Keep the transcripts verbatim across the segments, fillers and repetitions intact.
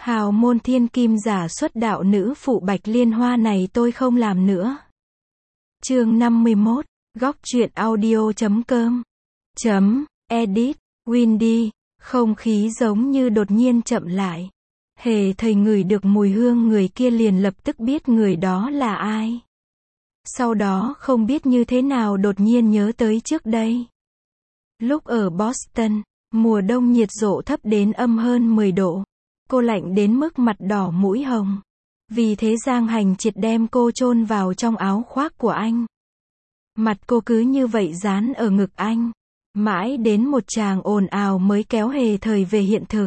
Hào môn thiên kim giả xuất đạo nữ phụ Bạch Liên Hoa này tôi không làm nữa. Chương năm mươi mốt, góc truyện audio chấm com chấm edit, Windy, không khí giống như đột nhiên chậm lại. Hề thầy ngửi được mùi hương người kia liền lập tức biết người đó là ai. Sau đó không biết như thế nào đột nhiên nhớ tới trước đây. Lúc ở Boston, mùa đông nhiệt độ thấp đến âm hơn mười độ. Cô lạnh đến mức mặt đỏ mũi hồng. Vì thế Giang Hành Triệt đem cô chôn vào trong áo khoác của anh. Mặt cô cứ như vậy dán ở ngực anh. Mãi đến một tràng ồn ào mới kéo Hề Thời về hiện thực.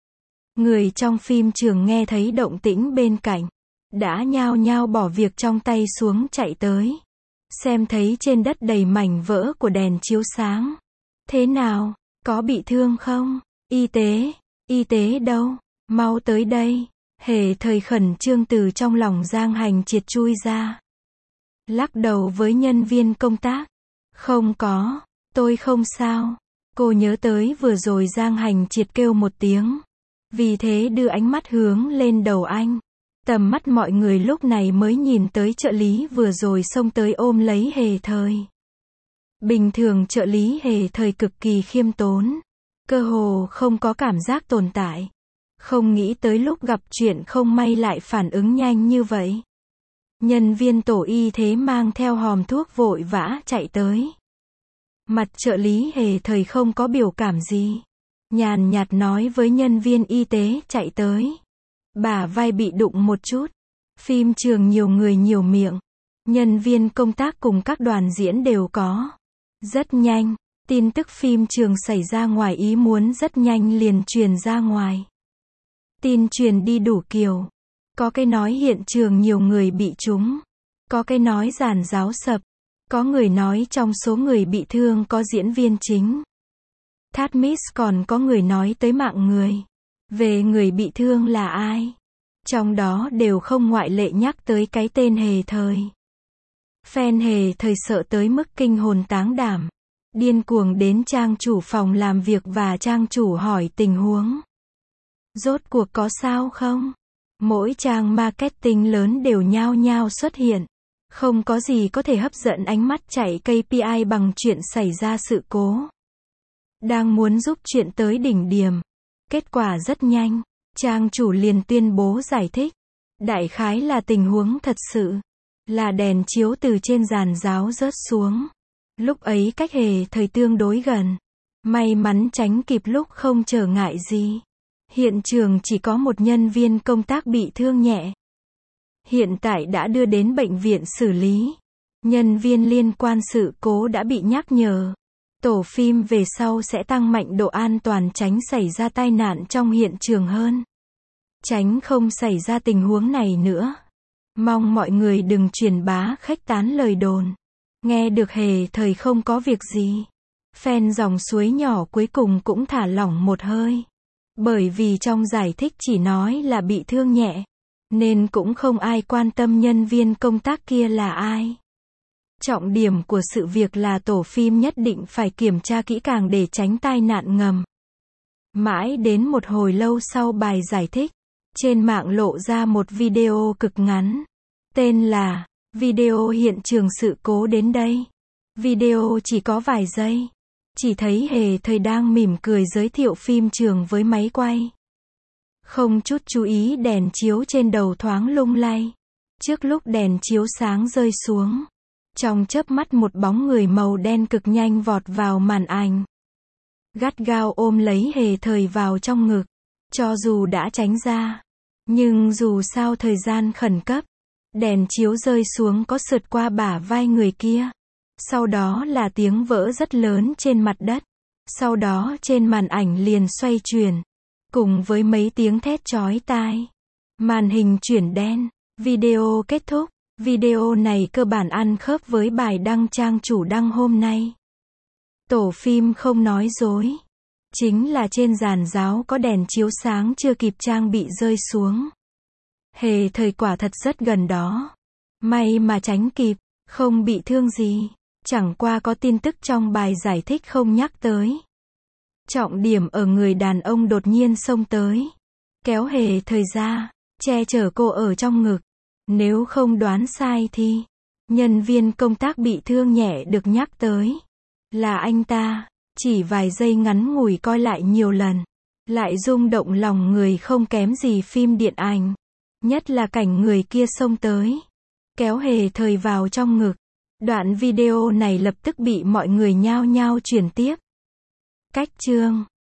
Người trong phim trường nghe thấy động tĩnh bên cạnh. Đã nhao nhao bỏ việc trong tay xuống chạy tới. Xem thấy trên đất đầy mảnh vỡ của đèn chiếu sáng. Thế nào, có bị thương không? Y tế, y tế đâu? Mau tới đây. Hề Thời khẩn trương từ trong lòng Giang Hành Triệt chui ra. Lắc đầu với nhân viên công tác. Không có, tôi không sao. Cô nhớ tới vừa rồi Giang Hành Triệt kêu một tiếng. Vì thế đưa ánh mắt hướng lên đầu anh. Tầm mắt mọi người lúc này mới nhìn tới trợ lý vừa rồi xông tới ôm lấy Hề Thời. Bình thường trợ lý Hề Thời cực kỳ khiêm tốn. Cơ hồ không có cảm giác tồn tại. Không nghĩ tới lúc gặp chuyện không may lại phản ứng nhanh như vậy. Nhân viên tổ y thế mang theo hòm thuốc vội vã chạy tới. Mặt trợ lý Hề Thời không có biểu cảm gì. Nhàn nhạt nói với nhân viên y tế chạy tới. Bả vai bị đụng một chút. Phim trường nhiều người nhiều miệng. Nhân viên công tác cùng các đoàn diễn đều có. Rất nhanh, tin tức phim trường xảy ra ngoài ý muốn rất nhanh liền truyền ra ngoài. Tin truyền đi đủ kiểu. Có cái nói hiện trường nhiều người bị trúng. Có cái nói giàn giáo sập. Có người nói trong số người bị thương có diễn viên chính. Thát miss còn có người nói tới mạng người. Về người bị thương là ai? Trong đó đều không ngoại lệ nhắc tới cái tên Hề Thời. Fan Hề Thời sợ tới mức kinh hồn táng đảm. Điên cuồng đến trang chủ phòng làm việc và trang chủ hỏi tình huống. Rốt cuộc có sao không? Mỗi trang marketing lớn đều nhao nhao xuất hiện. Không có gì có thể hấp dẫn ánh mắt chạy ca pê i bằng chuyện xảy ra sự cố. Đang muốn giúp chuyện tới đỉnh điểm. Kết quả rất nhanh. Trang chủ liền tuyên bố giải thích. Đại khái là tình huống thật sự. Là đèn chiếu từ trên giàn giáo rớt xuống. Lúc ấy cách Hề Thời tương đối gần. May mắn tránh kịp lúc không trở ngại gì. Hiện trường chỉ có một nhân viên công tác bị thương nhẹ. Hiện tại đã đưa đến bệnh viện xử lý. Nhân viên liên quan sự cố đã bị nhắc nhở. Tổ phim về sau sẽ tăng mạnh độ an toàn tránh xảy ra tai nạn trong hiện trường hơn. Tránh không xảy ra tình huống này nữa. Mong mọi người đừng truyền bá khuếch tán lời đồn. Nghe được Hề Thời không có việc gì. Fan dòng suối nhỏ cuối cùng cũng thả lỏng một hơi. Bởi vì trong giải thích chỉ nói là bị thương nhẹ. Nên cũng không ai quan tâm nhân viên công tác kia là ai. Trọng điểm của sự việc là tổ phim nhất định phải kiểm tra kỹ càng để tránh tai nạn ngầm. Mãi đến một hồi lâu sau bài giải thích, trên mạng lộ ra một video cực ngắn. Tên là, video hiện trường sự cố đến đây. Video chỉ có vài giây. Chỉ thấy Hề Thời đang mỉm cười giới thiệu phim trường với máy quay. Không chút chú ý đèn chiếu trên đầu thoáng lung lay. Trước lúc đèn chiếu sáng rơi xuống. Trong chớp mắt một bóng người màu đen cực nhanh vọt vào màn ảnh. Gắt gao ôm lấy Hề Thời vào trong ngực. Cho dù đã tránh ra. Nhưng dù sao thời gian khẩn cấp. Đèn chiếu rơi xuống có sượt qua bả vai người kia. Sau đó là tiếng vỡ rất lớn trên mặt đất. Sau đó trên màn ảnh liền xoay chuyển. Cùng với mấy tiếng thét chói tai. Màn hình chuyển đen. Video kết thúc. Video này cơ bản ăn khớp với bài đăng trang chủ đăng hôm nay. Tổ phim không nói dối. Chính là trên giàn giáo có đèn chiếu sáng chưa kịp trang bị rơi xuống. Hề Thời quả thật rất gần đó. May mà tránh kịp, không bị thương gì. Chẳng qua có tin tức trong bài giải thích không nhắc tới. Trọng điểm ở người đàn ông đột nhiên xông tới. kéo Hề Thời ra, che chở cô ở trong ngực. Nếu không đoán sai thì, nhân viên công tác bị thương nhẹ được nhắc tới là anh ta. Chỉ vài giây ngắn ngủi coi lại nhiều lần, lại rung động lòng người không kém gì phim điện ảnh. Nhất là cảnh người kia xông tới, kéo Hề Thời vào trong ngực. Đoạn video này lập tức bị mọi người nhao nhao chuyển tiếp. Cách chương